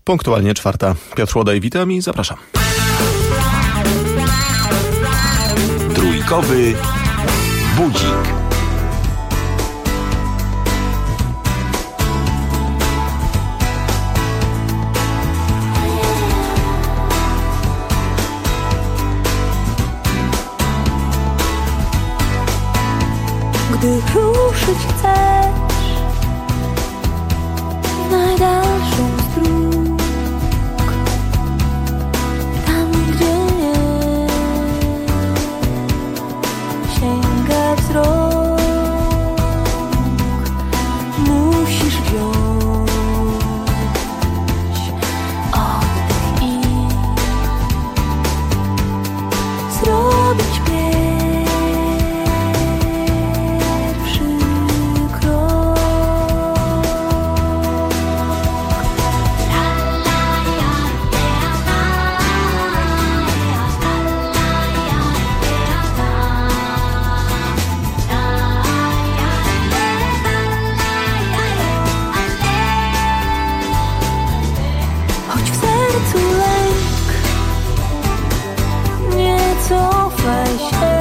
Punktualnie 4. Piotr Łodaj, witam i zapraszam. Trójkowy budzik. Gdy ruszyć chcesz w najdalszą z dróg, tam gdzie nie sięga wzrok, musisz wziąć oddech i zrobić pierwszy krok. Choć w sercu lęk, nie cofaj się,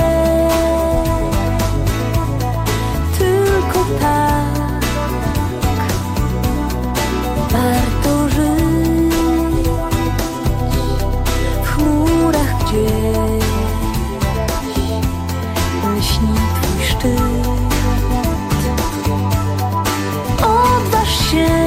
tylko tak warto żyć w chmurach gdzieś lśni twój szczyt. Odważ się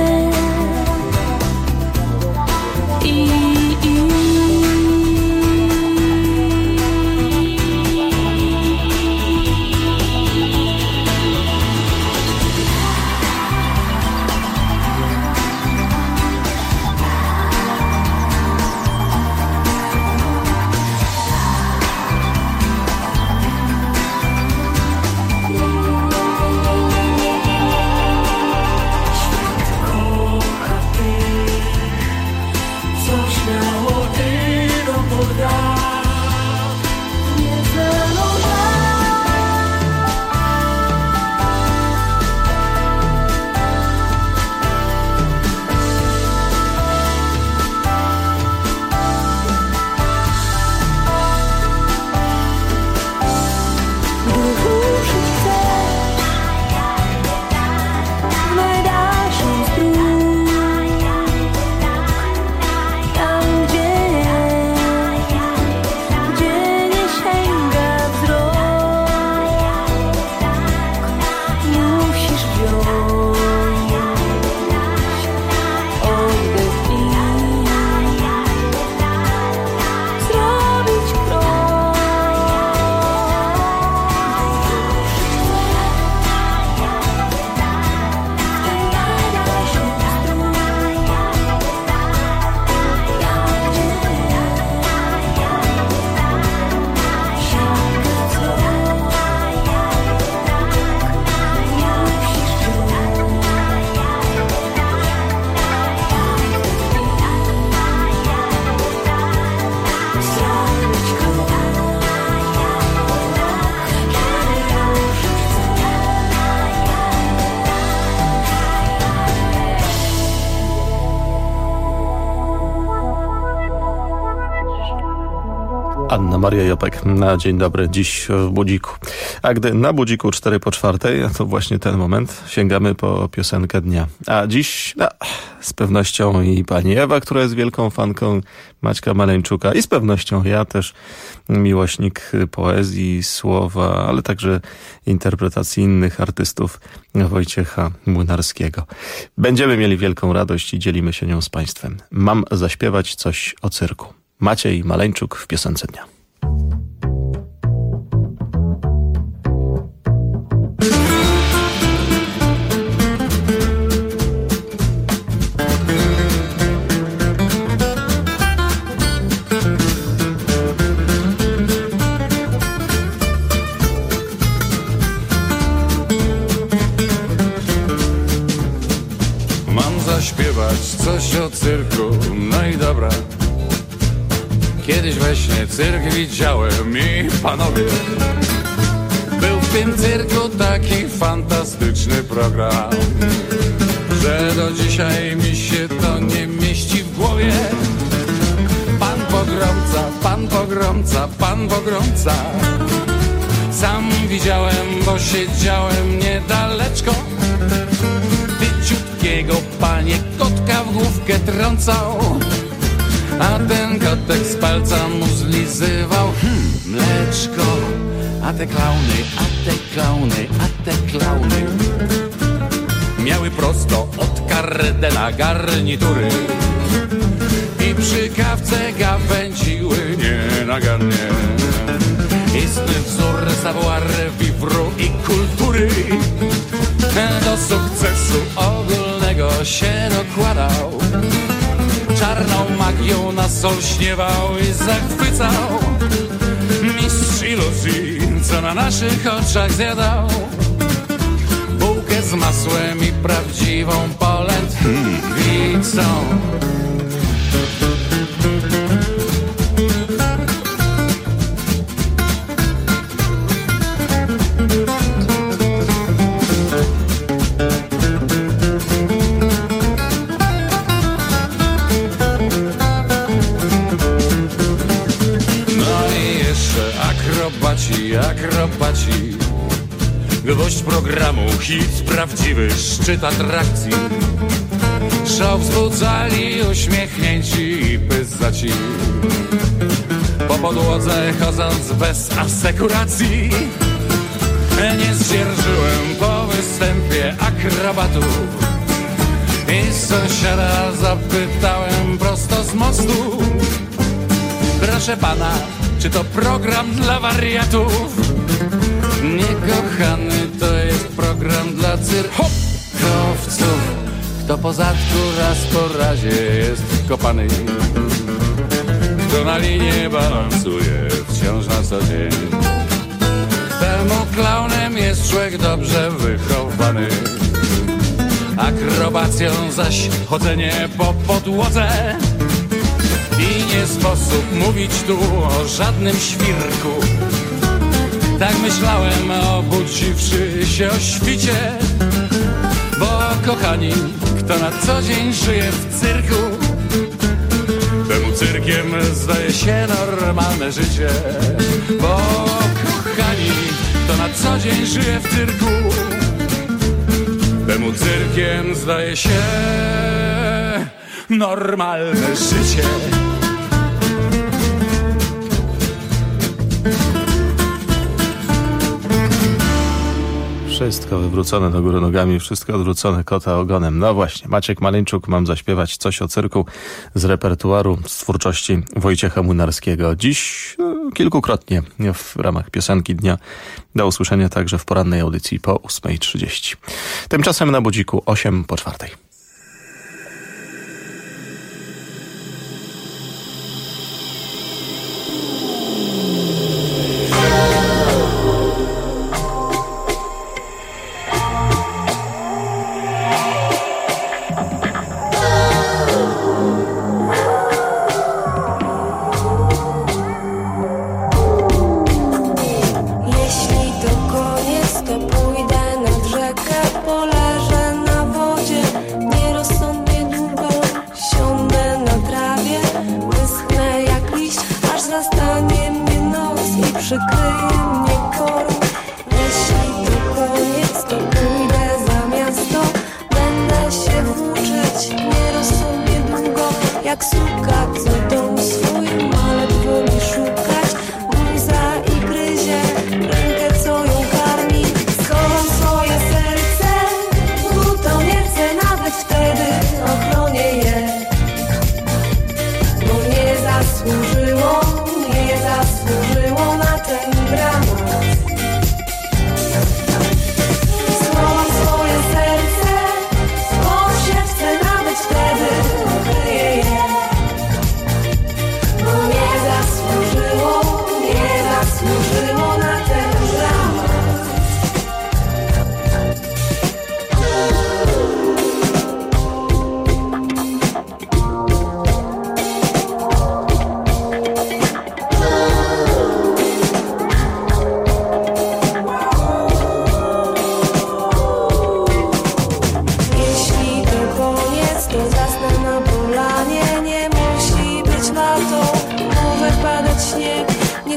Anna Maria Jopek na dzień dobry, dziś w budziku. A gdy na budziku 4 po 4, to właśnie ten moment, sięgamy po piosenkę dnia. A dziś z pewnością i pani Ewa, która jest wielką fanką Maćka Maleńczuka, i z pewnością ja też, miłośnik poezji, słowa, ale także interpretacji innych artystów, Wojciecha Młynarskiego. Będziemy mieli wielką radość i dzielimy się nią z państwem. Mam zaśpiewać coś o cyrku. Maciej Maleńczuk w piosence dnia. Mam zaśpiewać coś o cyrku, no i dobra. Kiedyś we śnie cyrk widziałem i panowie, był w tym cyrku taki fantastyczny program, że do dzisiaj mi się to nie mieści w głowie. pan pogromca. Sam widziałem, bo siedziałem niedaleczko. Tyciutkiego panie kotka w główkę trącał, a ten kotek z palca mu zlizywał mleczko. A te klauny miały prosto od Kardena garnitury i przy kawce gawędziły nienagannie. Istny wzór savoir vivre i kultury do sukcesu ogólnego się dokładał. Czarną magią nas olśniewał i zachwycał. Mistrz iluzji, co na naszych oczach zjadał bułkę z masłem i prawdziwą polędwicą. Akrobaci, gwoźdź programu, hit prawdziwy, szczyt atrakcji. Szok wzbudzali uśmiechnięci i pyzaci, po podłodze chodząc bez asekuracji. Nie zdzierżyłem po występie akrobatów i sąsiada zapytałem prosto z mostu: proszę pana, czy to program dla wariatów? Nie, kochany, to jest program dla cyrkowców. Kto po zadku raz po razie jest kopany, kto na linie balansuje wciąż na co dzień, temu klaunem jest człowiek dobrze wychowany. Akrobacją zaś chodzenie po podłodze i nie sposób mówić tu o żadnym świrku. Tak myślałem, obudziwszy się o świcie, bo kochani, kto na co dzień żyje w cyrku, temu cyrkiem zdaje się normalne życie. Bo kochani, kto na co dzień żyje w cyrku, temu cyrkiem zdaje się normalne życie. Wszystko wywrócone do góry nogami, wszystko odwrócone kota ogonem. No właśnie, Maciek Maleńczuk, mam zaśpiewać coś o cyrku z repertuaru, z twórczości Wojciecha Młynarskiego. Dziś kilkukrotnie w ramach piosenki dnia, do usłyszenia także w porannej audycji po 8:30. Tymczasem na budziku 8:04. Nie musi być lato, może padać śnieg.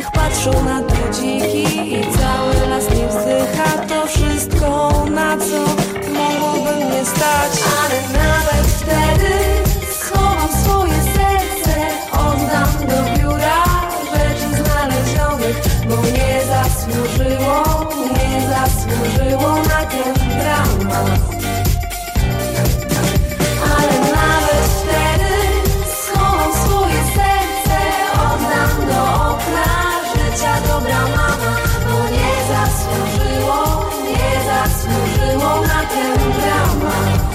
niech patrzą na budziki i cały las nie wzdycha. To wszystko, na co mogłoby mnie stać. Ale nawet wtedy schowam swoje serce, oddam do biura rzeczy znalezionych, bo nie zasłużyło na ten dramat. Ale nawet wtedy schowam swoje serce, oddam do okna życia dobra mama, bo nie zasłużyło na ten dramat.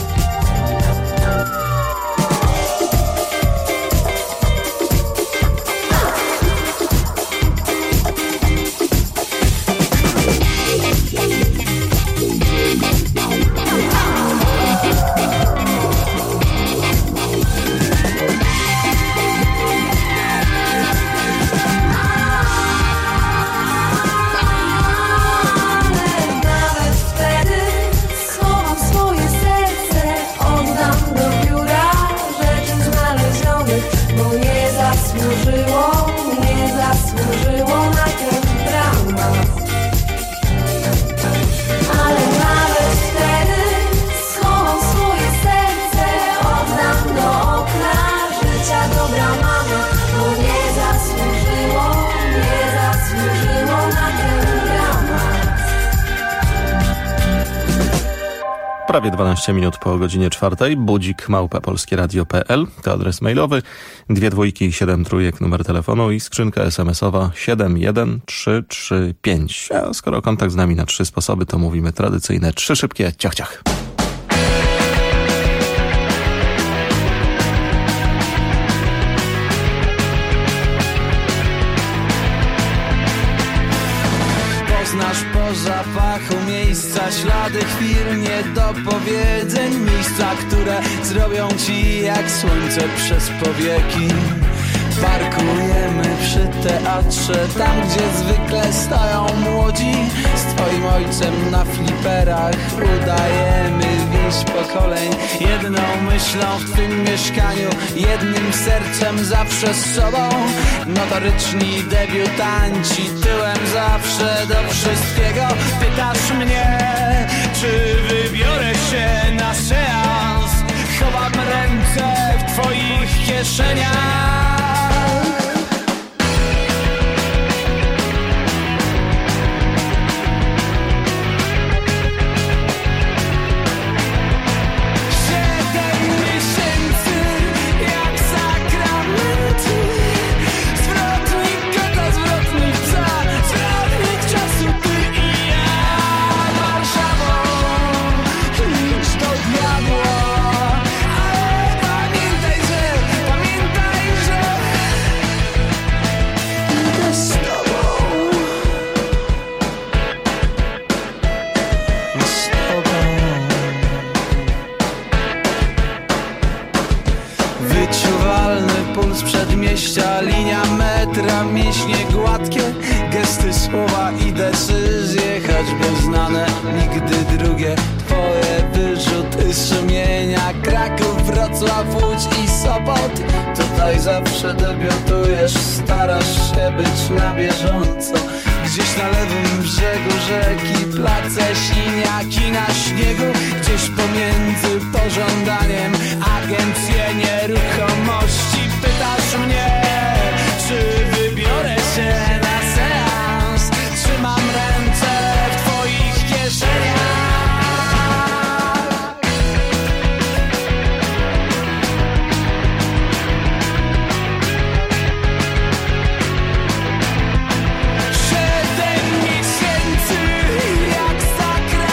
Prawie 12 minut po godzinie 4. Budzik @polskieradio.pl to adres mailowy, 2 dwójki, 7 trójek, numer telefonu i skrzynka SMS-owa 71335. A skoro kontakt z nami na 3 sposoby, to mówimy tradycyjne 3 szybkie ciach ciach. Poznasz po zapachu miejsca, ślady chwil, niedopowiedzeń, miejsca, które zrobią ci jak słońce przez powieki. Parkujemy przy teatrze, tam gdzie zwykle stoją młodzi. Z twoim ojcem na fliperach udajemy więź pokoleń. Jedną myślą w tym mieszkaniu, jednym sercem zawsze z sobą. Notoryczni debiutanci, tyłem zawsze do wszystkiego. Pytasz mnie, czy wybiorę się na seans. Chowam ręce w twoich kieszeniach. Linia metra, mięśnie gładkie, gesty, słowa i decyzje, choćby znane, nigdy drugie. Twoje wyrzuty sumienia, Kraków, Wrocław, Łódź i Sopot. Tutaj zawsze debiutujesz, starasz się być na bieżąco. Gdzieś na lewym brzegu rzeki, place, siniaki na śniegu. Gdzieś pomiędzy pożądaniem, agencje nieruchomości. Pytasz mnie, czy wybiorę się na seans. Trzymam ręce w twoich kieszeniach.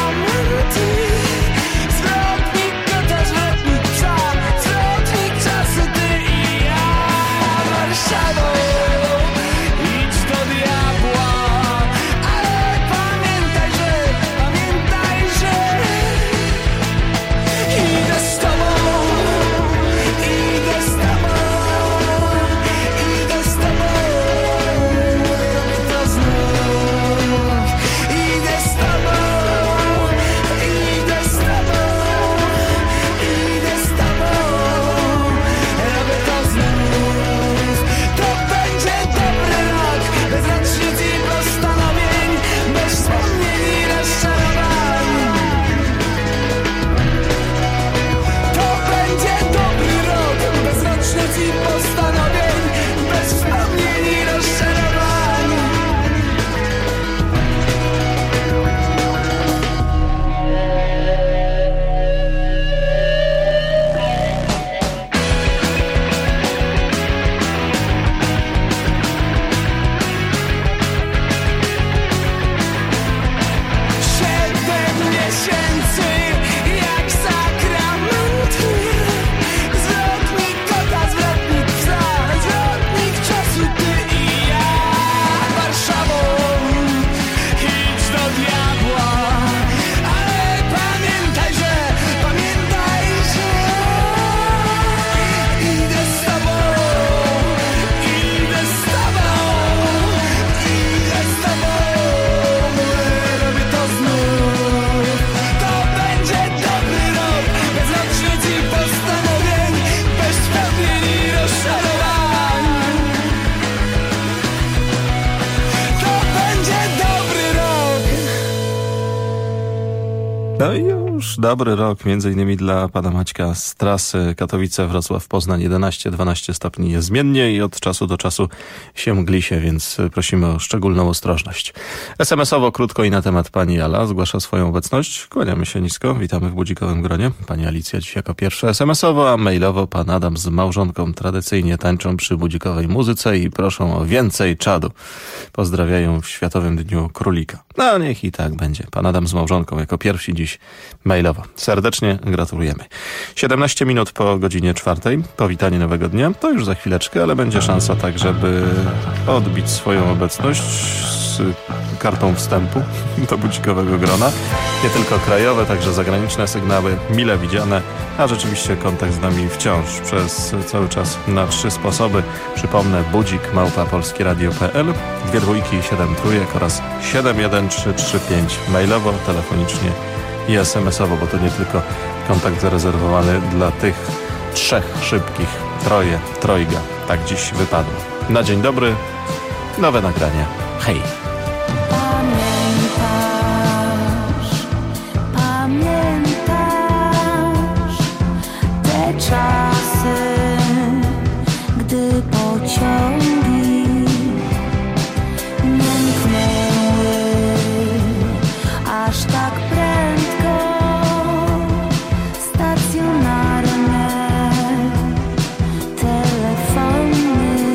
Czasu No i już dobry rok, między innymi dla pana Maćka z trasy Katowice-Wrocław-Poznań 11-12 stopni niezmiennie i od czasu do czasu się mgli się, więc prosimy o szczególną ostrożność. SMS-owo krótko i na temat pani Ala zgłasza swoją obecność. Kłaniamy się nisko, witamy w budzikowym gronie. Pani Alicja dziś jako pierwsza SMS-owo, a mailowo pan Adam z małżonką tradycyjnie tańczą przy budzikowej muzyce i proszą o więcej czadu. Pozdrawiają w Światowym Dniu Królika. No niech i tak będzie. Pan Adam z małżonką jako pierwsi dziś mailowo. Serdecznie gratulujemy. 17 minut po godzinie 4. Powitanie nowego dnia. To już za chwileczkę, ale będzie szansa tak, żeby odbić swoją obecność z kartą wstępu do budzikowego grona. Nie tylko krajowe, także zagraniczne sygnały, mile widziane, a rzeczywiście kontakt z nami wciąż przez cały czas na 3 sposoby. Przypomnę, budzik@polskieradio.pl, 2 dwójki i 7 trójek oraz 71335 mailowo, telefonicznie i SMS-owo, bo to nie tylko kontakt zarezerwowany dla tych 3 szybkich, trojga. Tak dziś wypadło. Na dzień dobry, nowe nagrania. Hej! Pamiętasz te czasy, gdy pociągi mknęły aż tak prędko, stacjonarne telefony.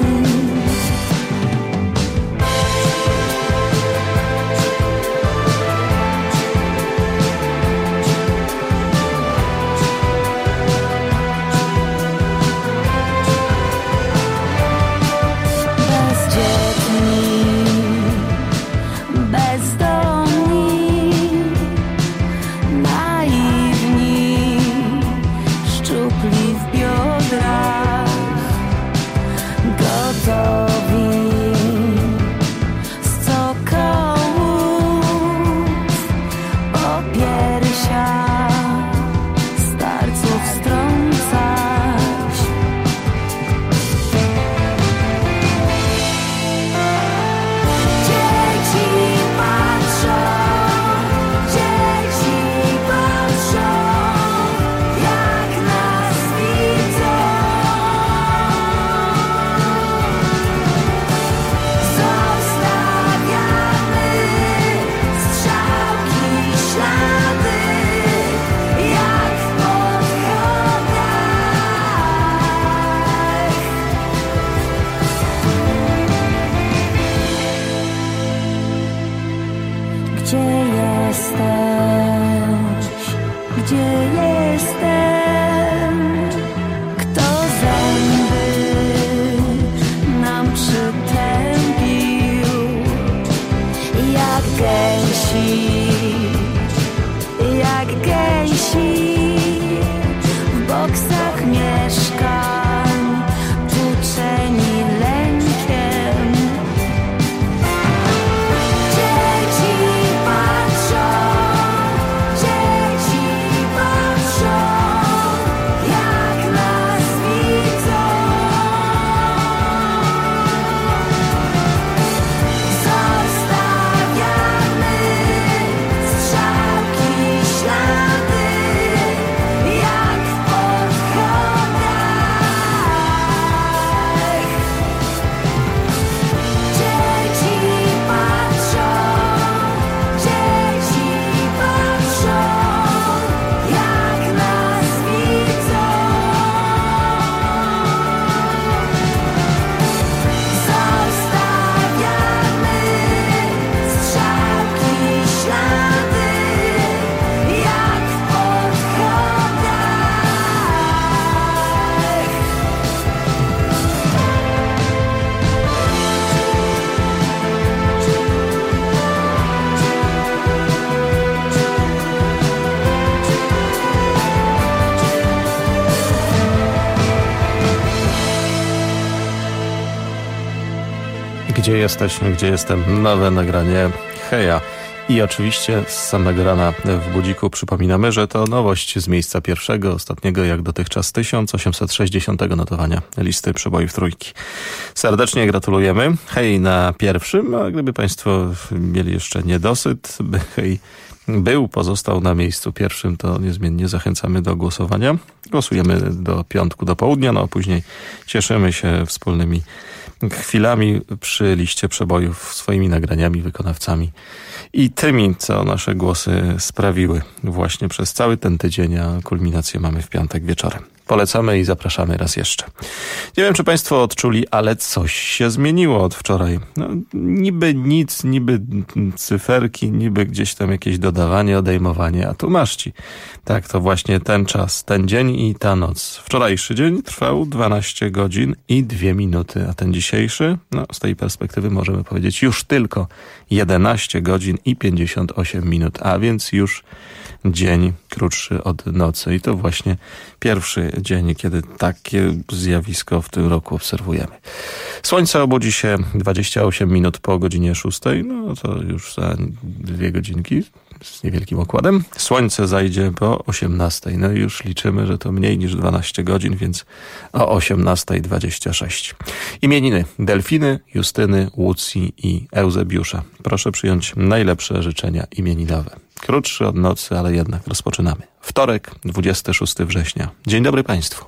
Gdzie jesteśmy, gdzie jestem? Nowe nagranie Heja. I oczywiście z samego rana w Budziku przypominamy, że to nowość z miejsca pierwszego, ostatniego jak dotychczas 1860 notowania listy przebojów trójki. Serdecznie gratulujemy. Hej na pierwszym, a gdyby państwo mieli jeszcze niedosyt, by hej pozostał na miejscu pierwszym, to niezmiennie zachęcamy do głosowania. Głosujemy do piątku, do południa, no a później cieszymy się wspólnymi chwilami przy liście przebojów, swoimi nagraniami, wykonawcami i tymi, co nasze głosy sprawiły właśnie przez cały ten tydzień, a kulminację mamy w piątek wieczorem. Polecamy i zapraszamy raz jeszcze. Nie wiem, czy państwo odczuli, ale coś się zmieniło od wczoraj. No, niby nic, niby cyferki, niby gdzieś tam jakieś dodawanie, odejmowanie, a tu masz ci. Tak, to właśnie ten czas, ten dzień i ta noc. Wczorajszy dzień trwał 12 godzin i 2 minuty, a ten dzisiejszy, no z tej perspektywy możemy powiedzieć już tylko 11 godzin i 58 minut, a więc już dzień krótszy od nocy i to właśnie pierwszy dzień, kiedy takie zjawisko w tym roku obserwujemy. Słońce obudzi się 28 minut po godzinie 6, no to już za 2 godzinki z niewielkim okładem. Słońce zajdzie po 18, no i już liczymy, że to mniej niż 12 godzin, więc o 18:26. Imieniny: Delfiny, Justyny, Łucji i Eusebiusza. Proszę przyjąć najlepsze życzenia imieninowe. Krótszy od nocy, ale jednak rozpoczynamy. Wtorek, 26 września. Dzień dobry państwu.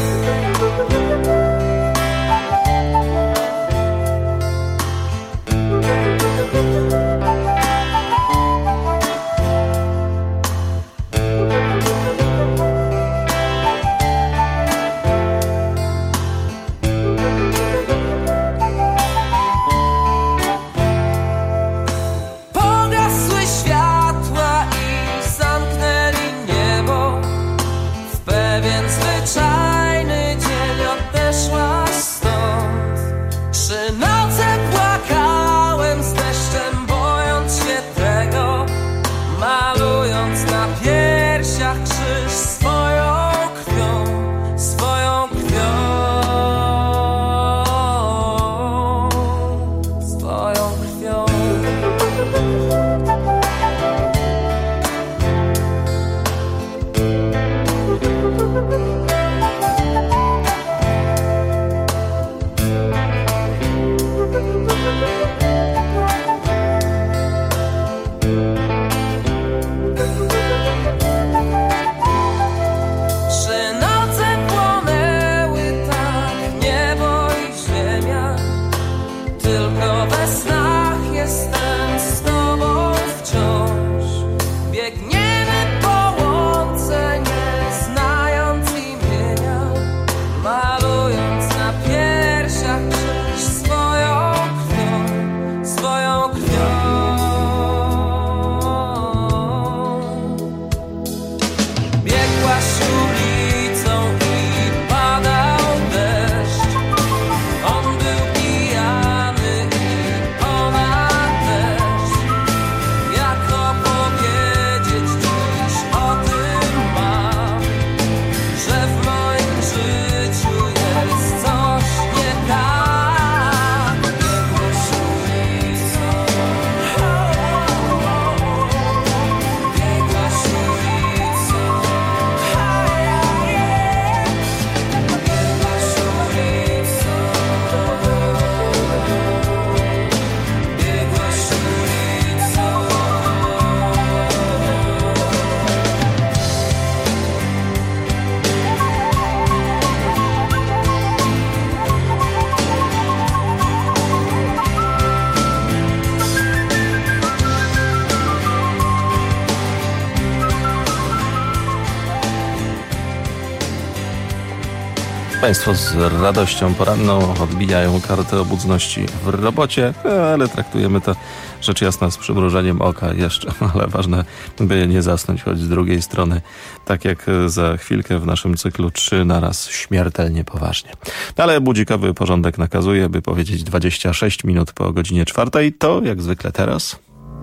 Państwo z radością poranną odbijają kartę obudności w robocie, ale traktujemy to rzecz jasna z przymrużeniem oka jeszcze, ale ważne, by nie zasnąć, choć z drugiej strony, tak jak za chwilkę w naszym cyklu 3 naraz śmiertelnie poważnie. Ale budzikowy porządek nakazuje, by powiedzieć 26 minut po godzinie 4, to jak zwykle teraz.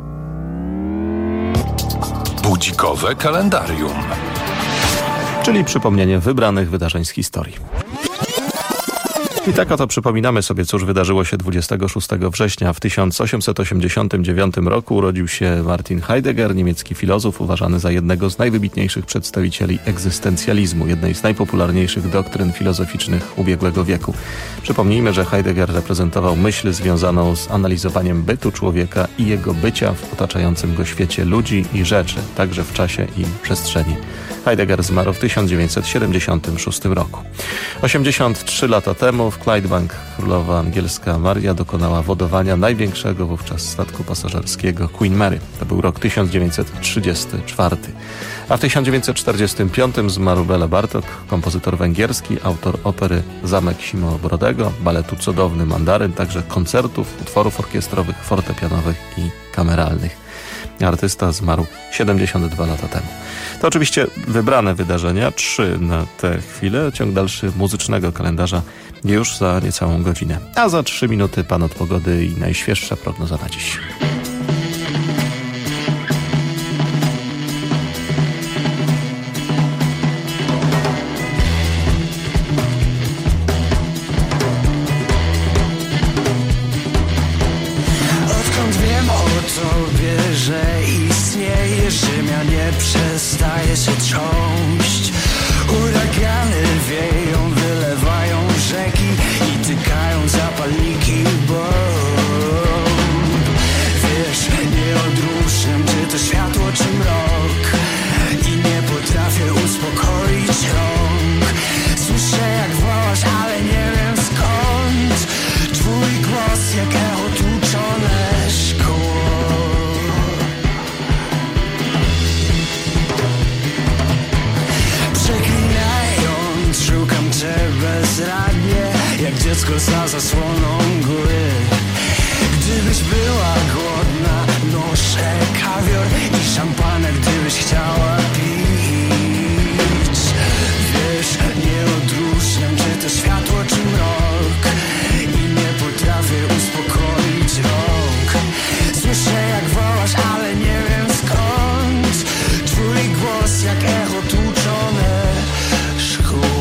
Budzikowe kalendarium. Czyli przypomnienie wybranych wydarzeń z historii. I tak oto przypominamy sobie, cóż wydarzyło się 26 września. W 1889 roku urodził się Martin Heidegger, niemiecki filozof uważany za jednego z najwybitniejszych przedstawicieli egzystencjalizmu, jednej z najpopularniejszych doktryn filozoficznych ubiegłego wieku. Przypomnijmy, że Heidegger reprezentował myśl związaną z analizowaniem bytu człowieka i jego bycia w otaczającym go świecie ludzi i rzeczy, także w czasie i przestrzeni. Heidegger zmarł w 1976 roku. 83 lata temu w Clydebank królowa angielska Maria dokonała wodowania największego wówczas statku pasażerskiego Queen Mary. To był rok 1934. A w 1945 zmarł Bela Bartok, kompozytor węgierski, autor opery Zamek Simobrodego, baletu Cudowny Mandaryn, także koncertów, utworów orkiestrowych, fortepianowych i kameralnych. Artysta zmarł 72 lata temu. To oczywiście wybrane wydarzenia, 3 na tę chwilę. Ciąg dalszy muzycznego kalendarza już za niecałą godzinę. A za 3 minuty pan od pogody i najświeższa prognoza na dziś. Że istnieje Ziemia, nie przestaje się trząść. Uragany wieją, wylewają rzeki i tykają zapalniki bomb. Wiesz, nie odróżniam, czy to światło, czy mrok, i nie potrafię uspokoić rąk. Słyszę, jak wołasz, ale nie wiem skąd. Twój głos jak echo tłuczone szkło. Szukam cię bezradnie, jak dziecko za zasłoną góry. Gdybyś była głodna, noszę kawior i szampanę, gdybyś chciała pić. Wiesz, nie odróżniam, czy to światło, czy mrok, i nie potrafię uspokoić rąk. Słyszę, jak wołasz, ale nie wiem skąd. Twój głos jak echo tłuczone szkło.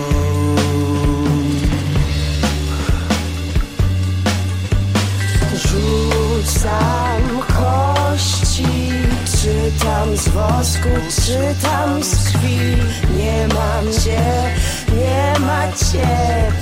Rzucam kości, czytam z wosku, czytam z krwi. Nie mam cię, nie ma cię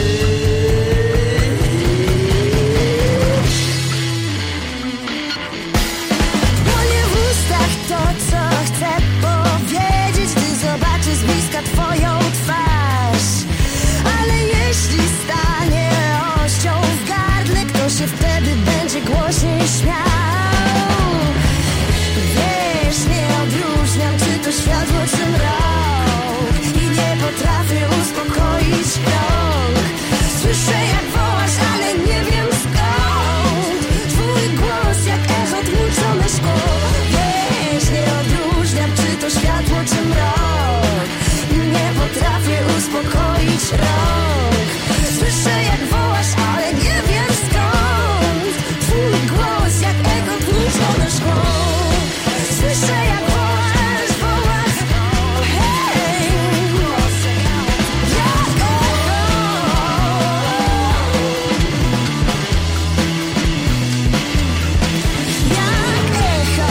Płonie w ustach to, co chcę powiedzieć, gdy zobaczę z bliska twoją twarz. Ale jeśli stanie ością w gardle, kto się wtedy będzie głośniej śmiał? Wiesz, nie odróżniam, czy to światło, czy mrok, i nie potrafię uspokoić rąk. Słyszę, jak wołasz, ale nie wiem skąd. Twój głos jak echo tłuczone szkło. Wiesz, nie odróżniam, czy to światło, czy mrok, i nie potrafię uspokoić rąk. Słyszę, jak wołasz, ale nie wiem skąd. Twój głos jak echo tłuczone szkło. Słyszę, jak wołasz, wołasz, hej. Jak echo. Jak echo.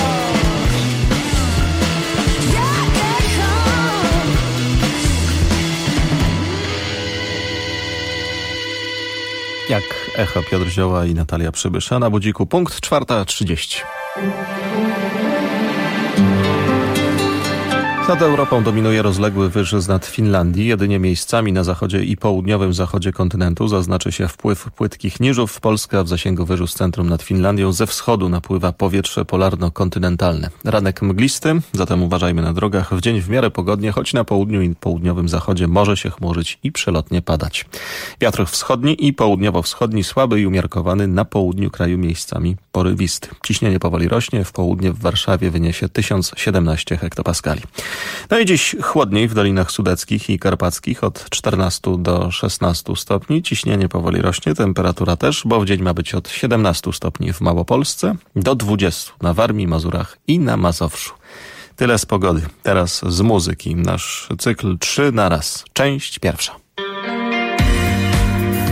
Jak echo. Jak echo Piotr Zioła i Natalia Przybysza na budziku. Punkt 4:30. Nad Europą dominuje rozległy wyżyz nad Finlandii. Jedynie miejscami na zachodzie i południowym zachodzie kontynentu zaznaczy się wpływ płytkich niżów. Polska w zasięgu wyżu z centrum nad Finlandią. Ze wschodu napływa powietrze polarno-kontynentalne. Ranek mglisty, zatem uważajmy na drogach. W dzień w miarę pogodnie, choć na południu i południowym zachodzie może się chmurzyć i przelotnie padać. Wiatr wschodni i południowo-wschodni słaby i umiarkowany, na południu kraju miejscami porywisty. Ciśnienie powoli rośnie, w południe w Warszawie wyniesie 1017 hektopaskali. No i dziś chłodniej w dolinach sudeckich i karpackich od 14 do 16 stopni. Ciśnienie powoli rośnie, temperatura też, bo w dzień ma być od 17 stopni w Małopolsce do 20 na Warmii, Mazurach i na Mazowszu. Tyle z pogody. Teraz z muzyki. Nasz cykl 3 na raz. Część pierwsza.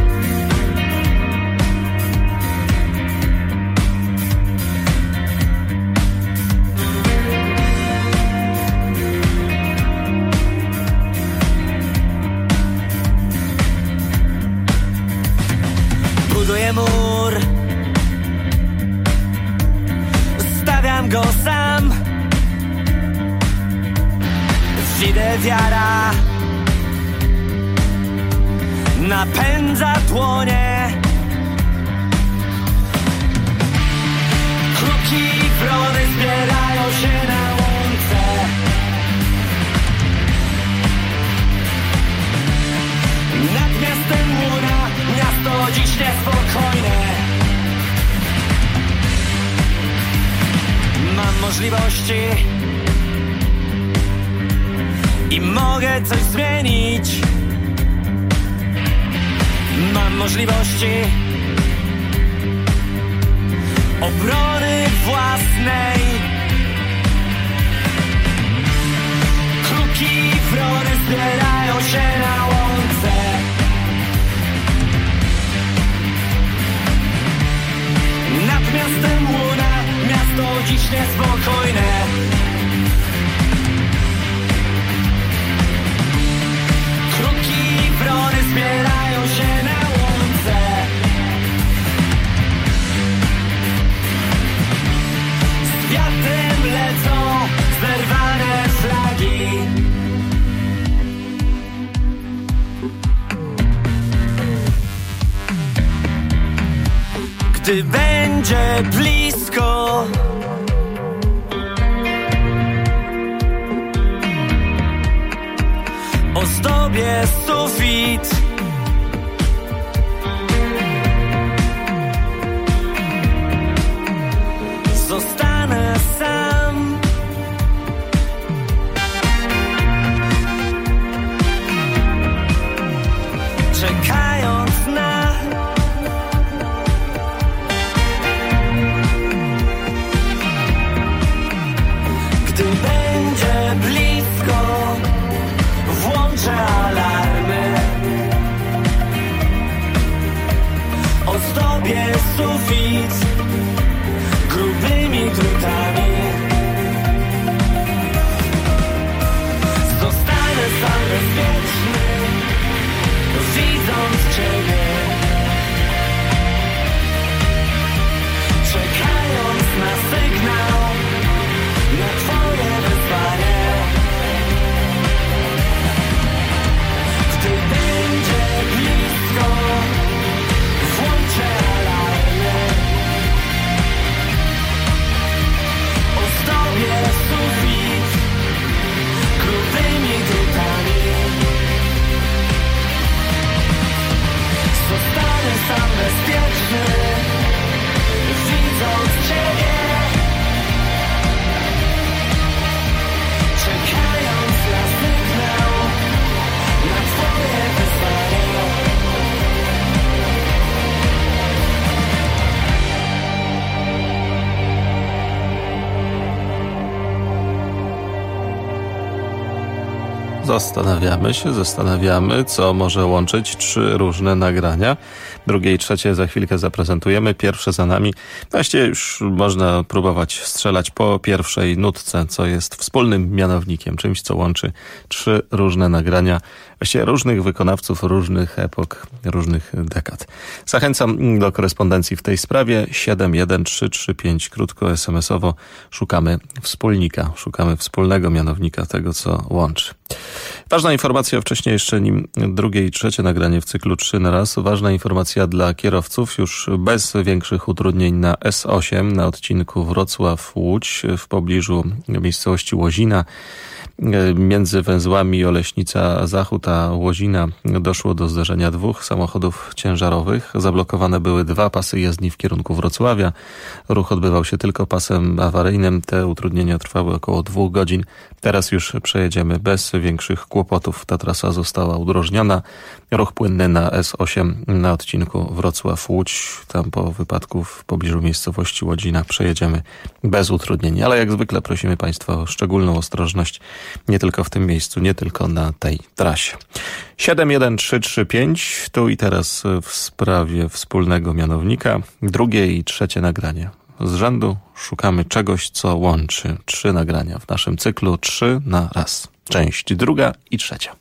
buduję mur, stawiam go sam. Fide wiara napędza dłonie. Kruki i wrony zbierają się na łące. Nad miastem mura, miasto dziś niespokojne. Mam możliwości i mogę coś zmienić. Mam możliwości obrony własnej. Kruki i wrony zbierają się na łące. Nad miastem łuna, miasto dziś niespokojne. Kruki i wrony zbierają się na łące. Z wiatrem lecą zerwane flagi. Gdy będzie blisko, ozdobię sufit. Zostanę sam. Czekając na gdy będzie blisko, włączę alarmy. Ozdobię sufit grubymi drutami. Zostanę sam bezpieczny, widząc Ciebie. Czekając na sygnał, na Twoje wezwanie. Gdy będzie blisko, włączę alarmy. Ozdobię sufit grubymi drutami. Zostanę sam bezpieczny, widząc Ciebie. Czekając na sygnał, na Twoje wezwanie. Zastanawiamy, co może łączyć 3 różne nagrania. Drugie i trzecie za chwilkę zaprezentujemy. Pierwsze za nami. Właściwie już można próbować strzelać po pierwszej nutce, co jest wspólnym mianownikiem, czymś, co łączy 3 różne nagrania, właściwie różnych wykonawców, różnych epok, różnych dekad. Zachęcam do korespondencji w tej sprawie. 71335, krótko SMS-owo. Szukamy wspólnika, szukamy wspólnego mianownika tego, co łączy. Ważna informacja, wcześniej jeszcze nim drugie i trzecie nagranie w cyklu 3 na raz. Ważna informacja dla kierowców, już bez większych utrudnień na S8 na odcinku Wrocław-Łódź w pobliżu miejscowości Łozina. Między węzłami Oleśnica Zachód a Łozina doszło do zderzenia 2 samochodów ciężarowych. Zablokowane były 2 pasy jezdni w kierunku Wrocławia. Ruch odbywał się tylko pasem awaryjnym. Te utrudnienia trwały około 2 godzin. Teraz już przejedziemy bez większych kłopotów. Ta trasa została udrożniona. Ruch płynny na S8 na odcinku Wrocław-Łódź. Tam po wypadku w pobliżu miejscowości Łodzina przejedziemy bez utrudnień. Ale jak zwykle prosimy Państwa o szczególną ostrożność. Nie tylko w tym miejscu, nie tylko na tej trasie. 71335, tu i teraz w sprawie wspólnego mianownika. Drugie i trzecie nagranie. Z rzędu szukamy czegoś, co łączy 3 nagrania w naszym cyklu 3 na raz. Część druga i trzecia.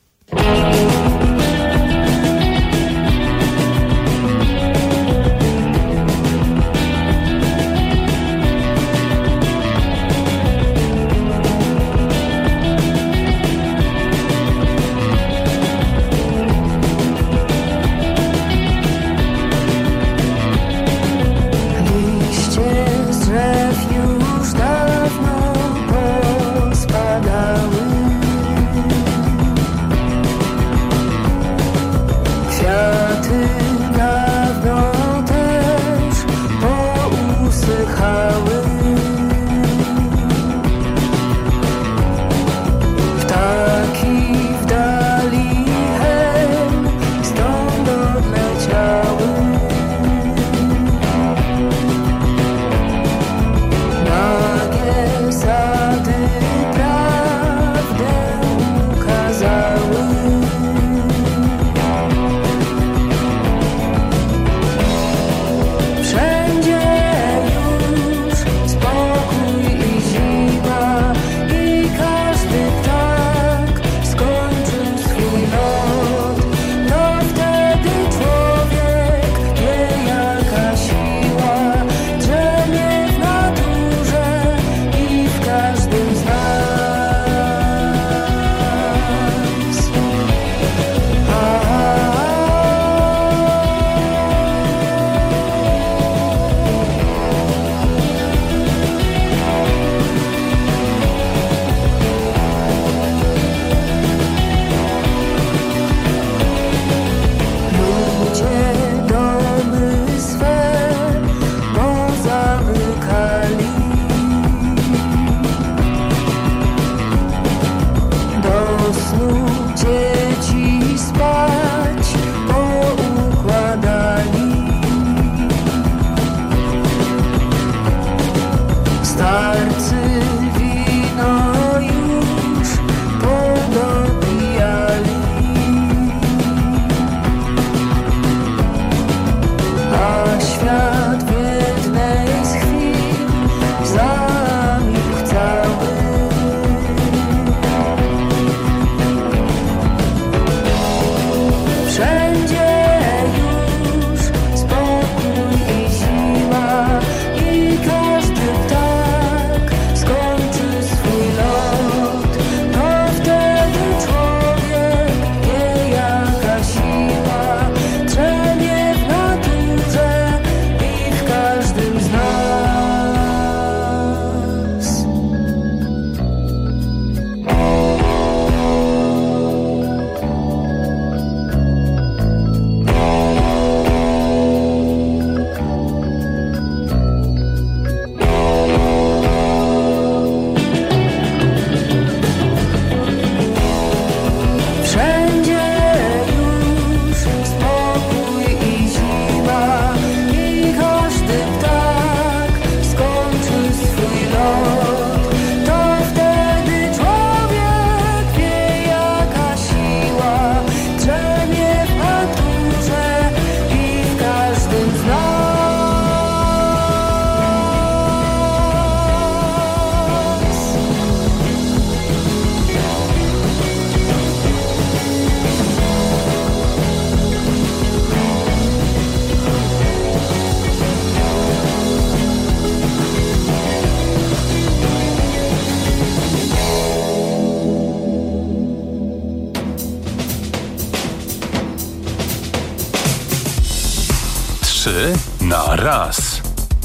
3 na raz.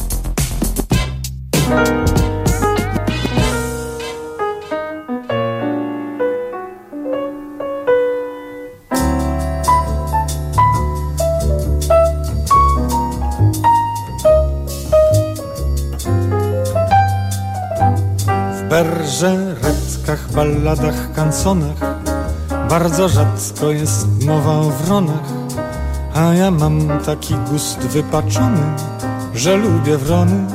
W berżeretkach, balladach, kansonach bardzo rzadko jest mowa o wronach, a ja mam taki gust wypaczony, że lubię wrony.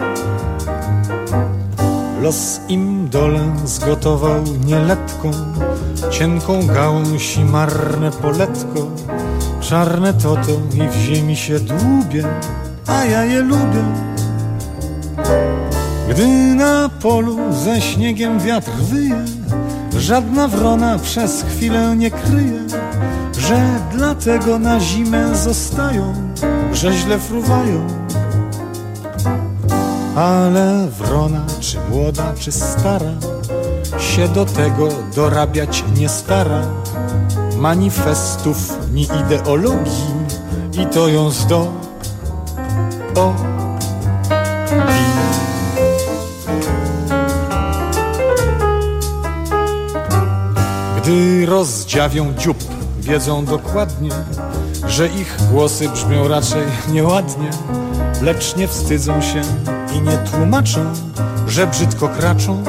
Los im dolę zgotował nieletką, cienką gałąź i marne poletko, czarne toto i w ziemi się dłubie, a ja je lubię. Gdy na polu ze śniegiem wiatr wyje, żadna wrona przez chwilę nie kryje, że dlatego na zimę zostają, że źle fruwają. Ale wrona, czy młoda, czy stara, się do tego dorabiać nie stara. Manifestów ni ideologii i to ją zdobi. Gdy rozdziawią dziób, wiedzą dokładnie, że ich głosy brzmią raczej nieładnie, lecz nie wstydzą się i nie tłumaczą, że brzydko kraczą.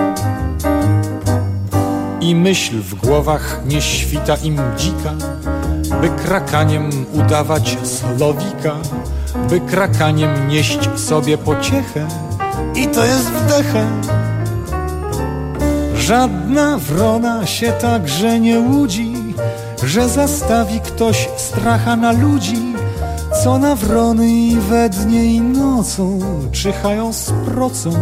I myśl w głowach nie świta im dzika, by krakaniem udawać słowika, by krakaniem nieść sobie pociechę, i to jest wdechę. Żadna wrona się także nie łudzi, że zastawi ktoś stracha na ludzi, co na wrony i we dnie i nocą czyhają z procą.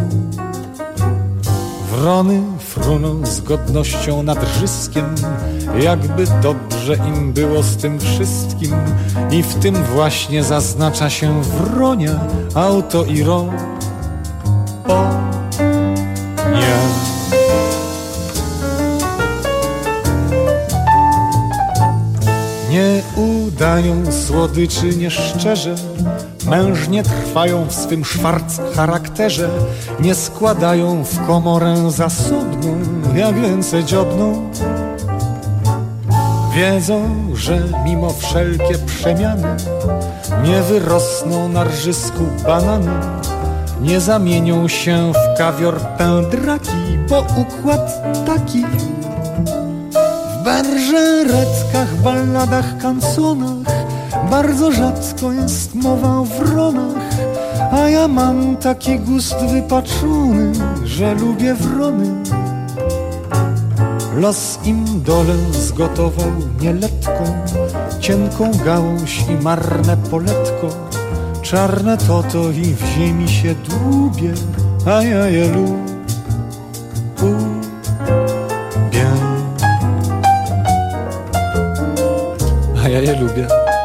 Wrony fruną z godnością nad wszystkim, jakby dobrze im było z tym wszystkim, i w tym właśnie zaznacza się wronia autoironia. Nie udają słodyczy nieszczerze, mężnie trwają w swym szwarc charakterze, nie składają w komorę zasobną, jak ręce dziobną. Wiedzą, że mimo wszelkie przemiany nie wyrosną na rżysku banany, nie zamienią się w kawior pędraki, bo układ taki. W berżeretkach, balladach, kansonach bardzo rzadko jest mowa o wronach, a ja mam taki gust wypaczony, że lubię wrony. Los im dolę zgotował nieletką, cienką gałąź i marne poletko, czarne toto i w ziemi się dłubie, a ja je lubię. Ja je lubię.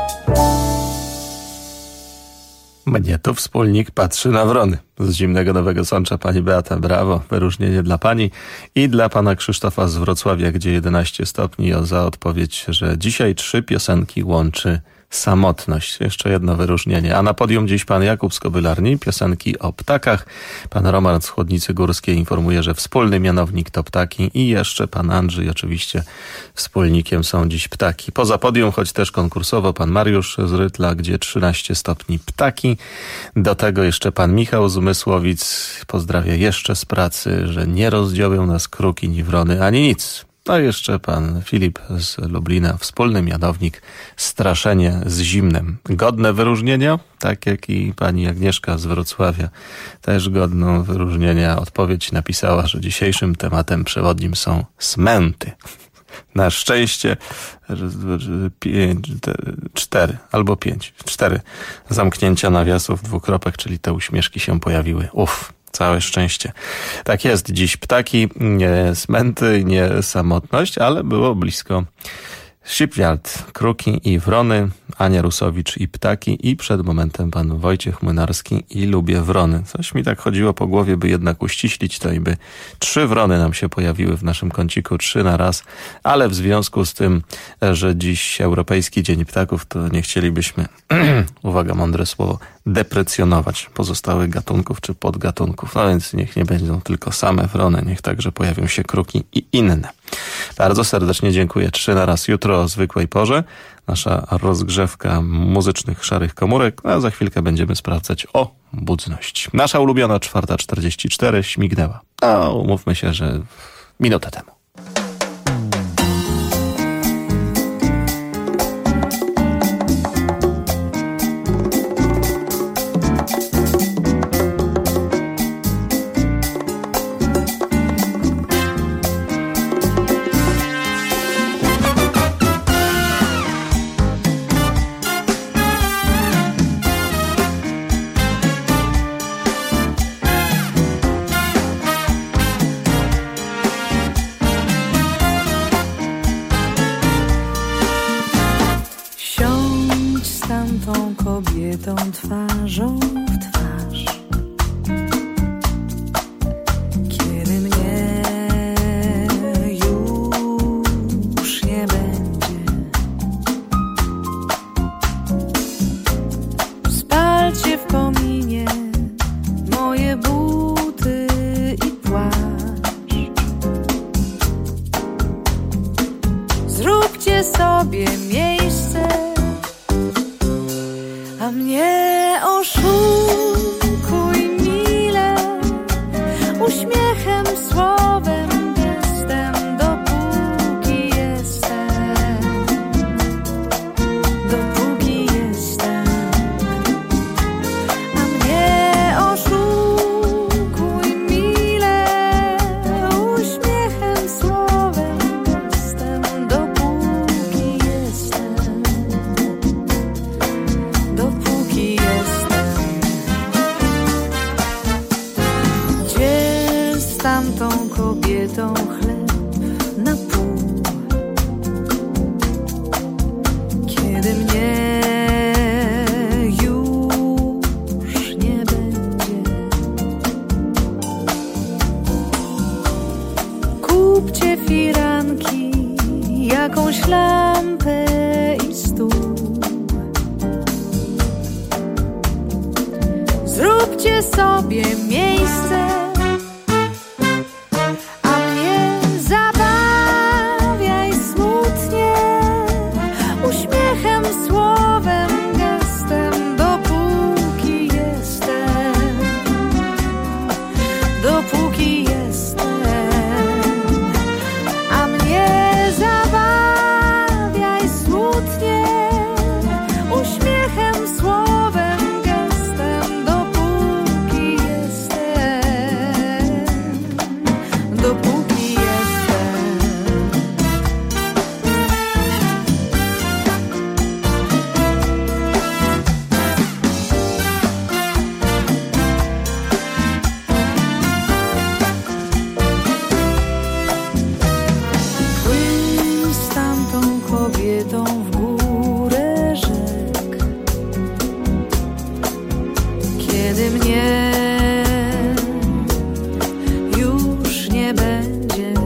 Mnie to wspólnik patrzy na wrony. Z zimnego Nowego Sącza pani Beata, brawo. Wyróżnienie dla pani i dla pana Krzysztofa z Wrocławia, gdzie 11 stopni, za odpowiedź, że dzisiaj 3 piosenki łączy samotność. Jeszcze jedno wyróżnienie. A na podium dziś pan Jakub z Kobylarni, piosenki o ptakach. Pan Roman z Chłodnicy Górskiej informuje, że wspólny mianownik to ptaki, i jeszcze pan Andrzej, oczywiście wspólnikiem są dziś ptaki. Poza podium, choć też konkursowo, pan Mariusz z Rytla, gdzie 13 stopni ptaki. Do tego jeszcze pan Michał z Umysłowic pozdrawia jeszcze z pracy, że nie rozdziobią nas kruki, ni wrony, ani nic. A jeszcze pan Filip z Lublina, wspólny mianownik straszenie z zimnem. Godne wyróżnienia, tak jak i pani Agnieszka z Wrocławia, też godną wyróżnienia. Odpowiedź napisała, że dzisiejszym tematem przewodnim są smęty. Na szczęście 4 zamknięcia nawiasów, dwukropek, czyli te uśmieszki się pojawiły. Całe szczęście. Tak jest, dziś ptaki, nie smęty, nie samotność, ale było blisko. Shipyard, kruki i wrony, Ania Rusowicz i ptaki, i przed momentem pan Wojciech Młynarski i lubię wrony. Coś mi tak chodziło po głowie, by jednak uściślić to i by 3 wrony nam się pojawiły w naszym kąciku, 3 na raz, ale w związku z tym, że dziś Europejski Dzień Ptaków, to nie chcielibyśmy, uwaga, mądre słowo, deprecjonować pozostałych gatunków czy podgatunków. No więc niech nie będą tylko same wrony, niech także pojawią się kruki i inne. Bardzo serdecznie dziękuję. 3 na raz jutro o zwykłej porze. Nasza rozgrzewka muzycznych szarych komórek, a za chwilkę będziemy sprawdzać obudność. Nasza ulubiona 4:44 śmignęła. A umówmy się, że minutę temu. Twarzą w twarz, kiedy mnie już nie będzie. Spalcie w kominie moje buty i płaszcz. Zróbcie sobie miejsce, a mnie oszukuj mile, uśmiechem, słowem, gestem, dopóki jestem, dopóki jestem. A mnie oszukuj mile, uśmiechem, słowem, gestem, dopóki jestem, dopóki jestem. Gdzie z tamtą kobietą chleb na pół, kiedy mnie już nie będzie? Kupcie firanki, jakąś lampę i stół. Zróbcie sobie miejsce, a mnie zabawiaj smutnie, uśmiechem, słowem, gestem, dopóki jestem, dopóki jestem. A mnie zabawiaj smutnie, uśmiechem, słowem, gestem, dopóki jestem, dopóki jestem. Płyń z tamtą kobietą w górę rzek, kiedy mnie już nie będzie.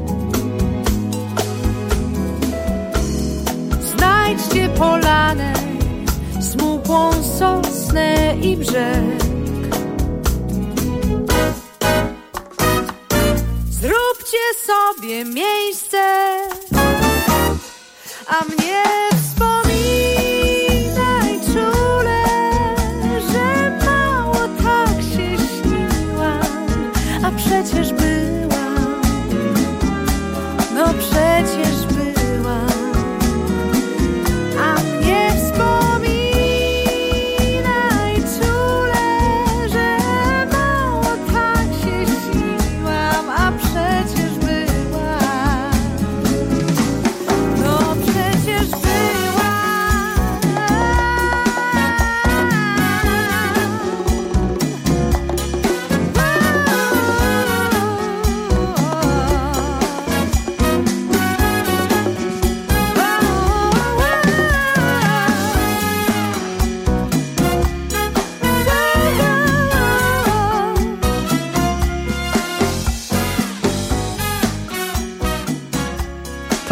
Znajdźcie polanę, smukłą sosnę i brzeg. Zróbcie sobie miejsce, a mnie wspominaj czule, że mało tak się śniłam, a przecież byłam, no przecież byłam. A mnie wspominaj czule, że mało tak się śniłam, a przecież byłam, no przecież byłam.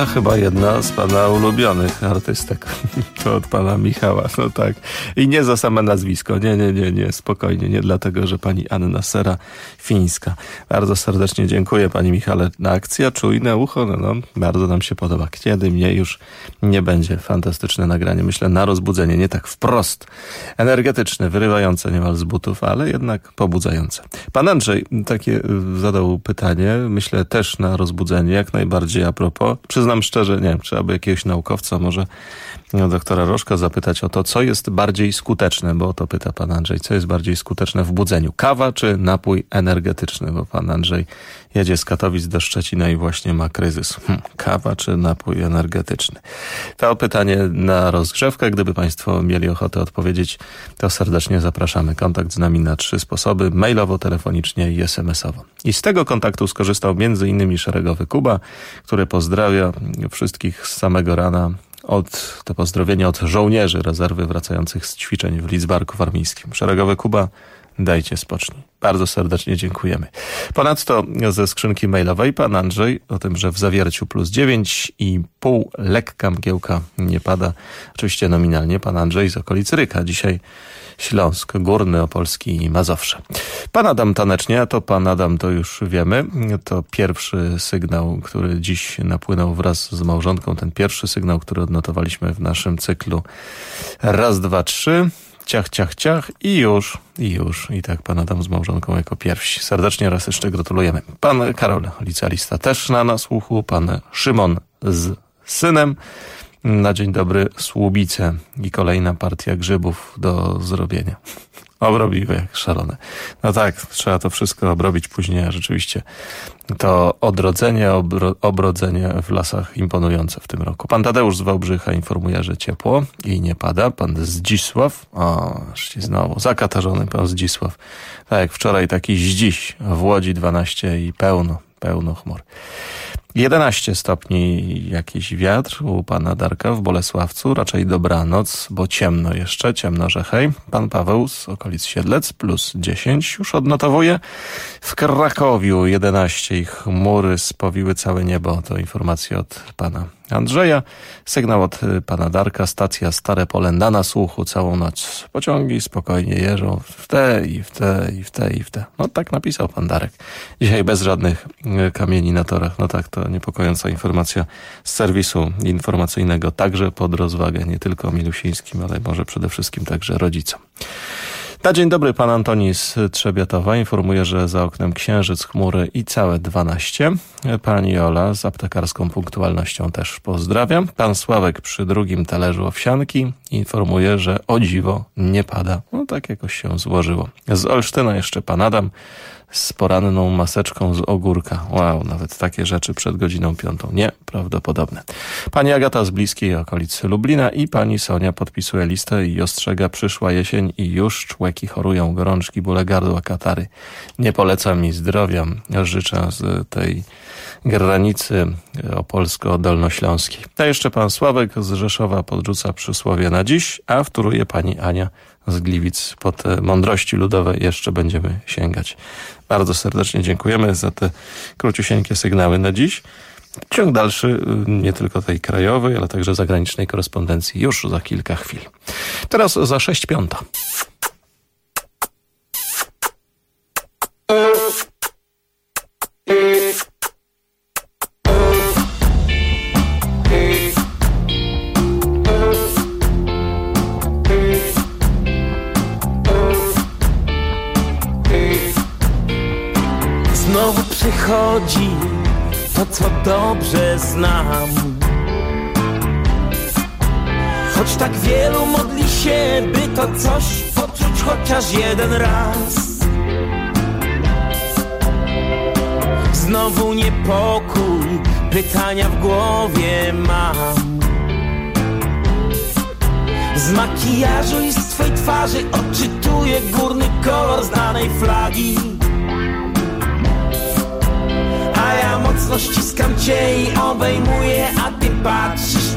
To chyba jedna z pana ulubionych artystek. To od pana Michała, no tak. I nie za same nazwisko. Nie, spokojnie. Nie dlatego, że pani Anna Serafińska. Bardzo serdecznie dziękuję pani Michale. Akcja, czujne ucho, no, bardzo nam się podoba. Kiedy mnie już nie będzie. Fantastyczne nagranie. Myślę na rozbudzenie. Nie tak wprost energetyczne, wyrywające niemal z butów, ale jednak pobudzające. Pan Andrzej takie zadał pytanie. Myślę też na rozbudzenie. Jak najbardziej a propos. Przyznam szczerze, nie wiem, trzeba by jakiegoś naukowca, może doktora Rożka zapytać o to, co jest bardziej skuteczne, bo o to pyta pan Andrzej, co jest bardziej skuteczne w budzeniu? Kawa czy napój energetyczny? Bo pan Andrzej jedzie z Katowic do Szczecina i właśnie ma kryzys. Kawa czy napój energetyczny? To pytanie na rozgrzewkę. Gdyby państwo mieli ochotę odpowiedzieć, to serdecznie zapraszamy. Kontakt z nami na 3 sposoby: mailowo, telefonicznie i SMS-owo. I z tego kontaktu skorzystał m.in. szeregowy Kuba, który pozdrawia wszystkich z samego rana. To pozdrowienia od żołnierzy rezerwy wracających z ćwiczeń w Lidzbarku Warmińskim. Szeregowy Kuba, dajcie spocznij. Bardzo serdecznie dziękujemy. Ponadto ze skrzynki mailowej pan Andrzej o tym, że w Zawierciu +9,5 lekka mgiełka nie pada. Oczywiście nominalnie pan Andrzej z okolicy Ryka. Dzisiaj Śląsk, Górny, Opolski i Mazowsze. Pan Adam Tanecznie, a to pan Adam to już wiemy. To pierwszy sygnał, który dziś napłynął wraz z małżonką. Ten pierwszy sygnał, który odnotowaliśmy w naszym cyklu. Raz, dwa, trzy. Ciach, ciach, ciach i już. I tak pan Adam z małżonką jako pierwsi. Serdecznie raz jeszcze gratulujemy. Pan Karol, licealista, też na nasłuchu. Pan Szymon z synem. Na dzień dobry Słubice i kolejna partia grzybów do zrobienia. Obrobiły jak szalone. No tak, trzeba to wszystko obrobić później, a rzeczywiście to odrodzenie, obrodzenie w lasach imponujące w tym roku. Pan Tadeusz z Wałbrzycha informuje, że ciepło i nie pada. Pan Zdzisław, znowu zakatarzony pan Zdzisław. Tak jak wczoraj, taki dziś w Łodzi 12 i pełno chmur. 11 stopni jakiś wiatr u pana Darka w Bolesławcu, raczej dobranoc, bo ciemno jeszcze, ciemno że hej. Pan Paweł z okolic Siedlec +10 już odnotowuje. W Krakowiu 11 i chmury spowiły całe niebo, to informacja od pana Andrzeja. Sygnał od pana Darka, stacja Stare Pole na nasłuchu całą noc. Pociągi spokojnie jeżdżą w te. No tak napisał pan Darek. Dzisiaj bez żadnych kamieni na torach. No tak, to niepokojąca informacja z serwisu informacyjnego, także pod rozwagę, nie tylko Milusińskim, ale może przede wszystkim także rodzicom. Na dzień dobry, pan Antoni z Trzebiatowa informuje, że za oknem księżyc, chmury i całe 12. Pani Ola z aptekarską punktualnością też pozdrawiam. Pan Sławek przy drugim talerzu owsianki informuje, że o dziwo nie pada. No tak jakoś się złożyło. Z Olsztyna jeszcze pan Adam z poranną maseczką z ogórka. Wow, nawet takie rzeczy przed godziną 5. Nieprawdopodobne. Pani Agata z bliskiej okolicy Lublina i pani Sonia podpisuje listę i ostrzega: przyszła jesień i już człeki chorują, gorączki, bóle gardła, katary. Nie polecam mi zdrowia. Życzę z tej granicy opolsko-dolnośląskiej. A jeszcze pan Sławek z Rzeszowa podrzuca przysłowie na dziś, a wtóruje pani Ania z Gliwic. Po te mądrości ludowe jeszcze będziemy sięgać. Bardzo serdecznie dziękujemy za te króciusieńkie sygnały na dziś. Ciąg dalszy nie tylko tej krajowej, ale także zagranicznej korespondencji już za kilka chwil. Teraz za 6:05. Znowu przychodzi to, co dobrze znam. Choć tak wielu modli się, by to coś poczuć chociaż jeden raz. Znowu niepokój, pytania w głowie mam. Z makijażu i z twej twarzy odczytuję górny kolor znanej flagi. A ja mocno ściskam cię i obejmuję, a ty patrzysz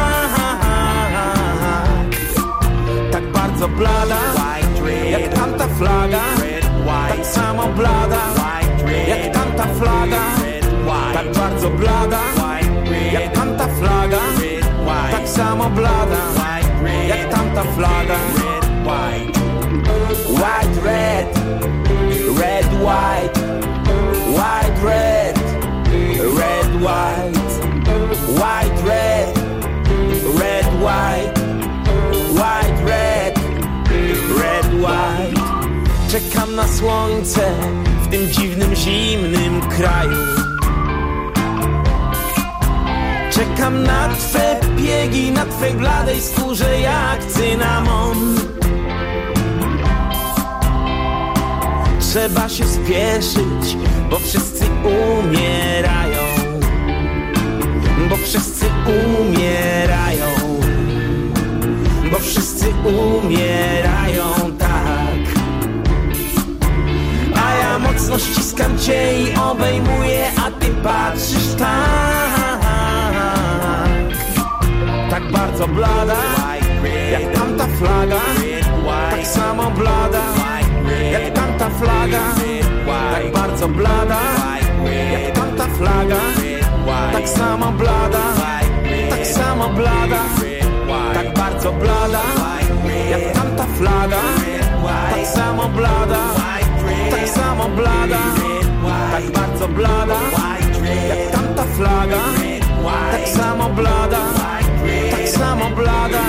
tak bardzo blada, jak tamta flaga. Tak samo blada, jak tamta flaga. Tak bardzo blada, jak tamta samo blada, jak tamta flaga. White, red, red, white, white, red, red, white, white, red, red, white, white, red, red, white. Czekam na słońce w tym dziwnym, zimnym kraju. Czekam na twe biegi, na twej bladej skórze jak cynamon. Trzeba się spieszyć, bo wszyscy umierają. Bo wszyscy umierają. Bo wszyscy umierają, tak. A ja mocno ściskam cię i obejmuję, a ty patrzysz tak. Tak bardzo blada, jak tamta flaga. Tak samo blada, jak tamta flaga. Tak bardzo blada, jak tamta flaga. Tak samo blada, tak samo blada. Tak bardzo blada, jak tamta flaga. Tak samo blada, tak samo blada. Tak bardzo blada, jak tamta flaga. Tak samo blada, tak samo blada.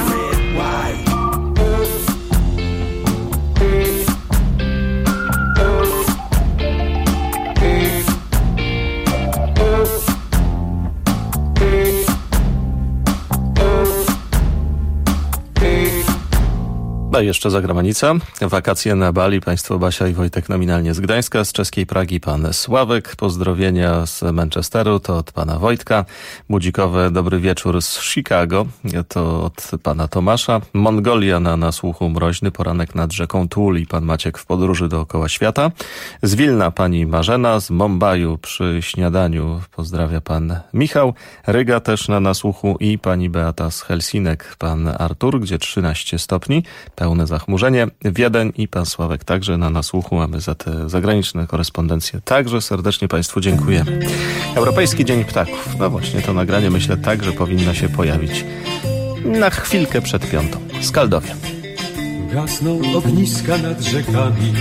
A jeszcze zagranica. Wakacje na Bali. Państwo Basia i Wojtek nominalnie z Gdańska, z czeskiej Pragi pan Sławek. Pozdrowienia z Manchesteru to od pana Wojtka. Budzikowe dobry wieczór z Chicago to od pana Tomasza. Mongolia na słuchu mroźny poranek nad rzeką Tul i pan Maciek w podróży dookoła świata. Z Wilna pani Marzena, z Mombaju przy śniadaniu pozdrawia pan Michał. Ryga też na słuchu i pani Beata z Helsinek, pan Artur, gdzie 13 stopni. Pełne zachmurzenie. Wiedeń i pan Sławek także na nasłuchu. Mamy za te zagraniczne korespondencje także serdecznie państwu dziękujemy. Europejski Dzień Ptaków. No właśnie, to nagranie myślę także powinno się pojawić na chwilkę przed 5. Skaldowie. Gasną ogniska nad rzekami,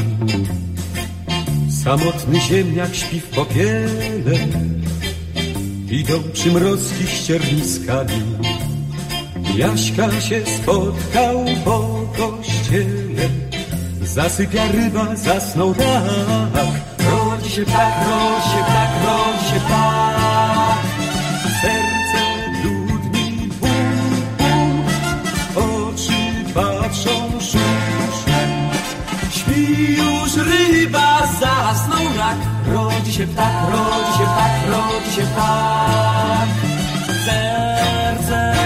samotny ziemniak śpi w popiele. Idą przymrozki ścierniskami, Jaśka się spotkał po kościele. Zasypia ryba, zasnął tak. Rodzi się ptak, rodzi się ptak, rodzi się ptak. Serce dudni, bum, bum. Oczy patrzą, szusz. Śpi już ryba, zasnął rak. Rodzi się ptak, rodzi się ptak, rodzi się ptak. Serce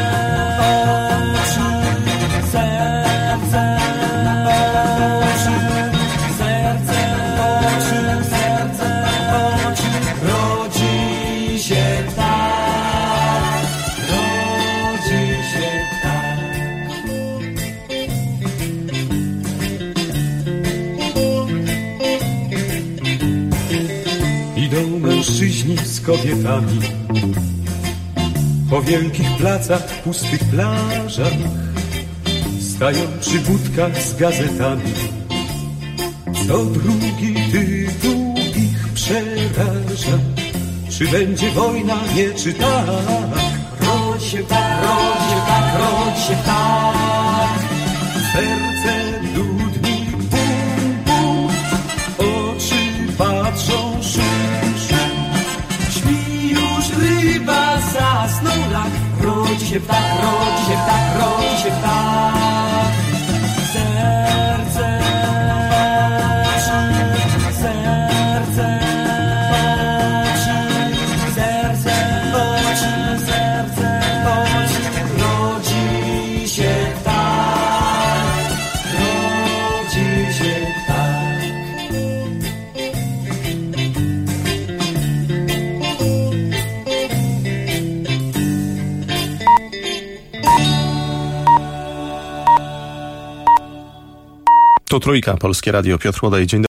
mężczyźni z kobietami po wielkich placach, pustych plażach, stają przy budkach z gazetami. Co drugi tytuł ich przeraża. Czy będzie wojna, nie czy tak? Rodzi się tak, rodzi się tak, rodzi się tak. Serce dudni, bum, bum. Oczy patrzą, śpi już ryba, zasnął rak. Rodzi się ptak, rodzi się ptak, rodzi się ptak. Serce, serce, serce, serce, rodzi się ptak, rodzi się ptak. Tu Trójka, Polskie Radio, Piotr Łoda i dzień dobry.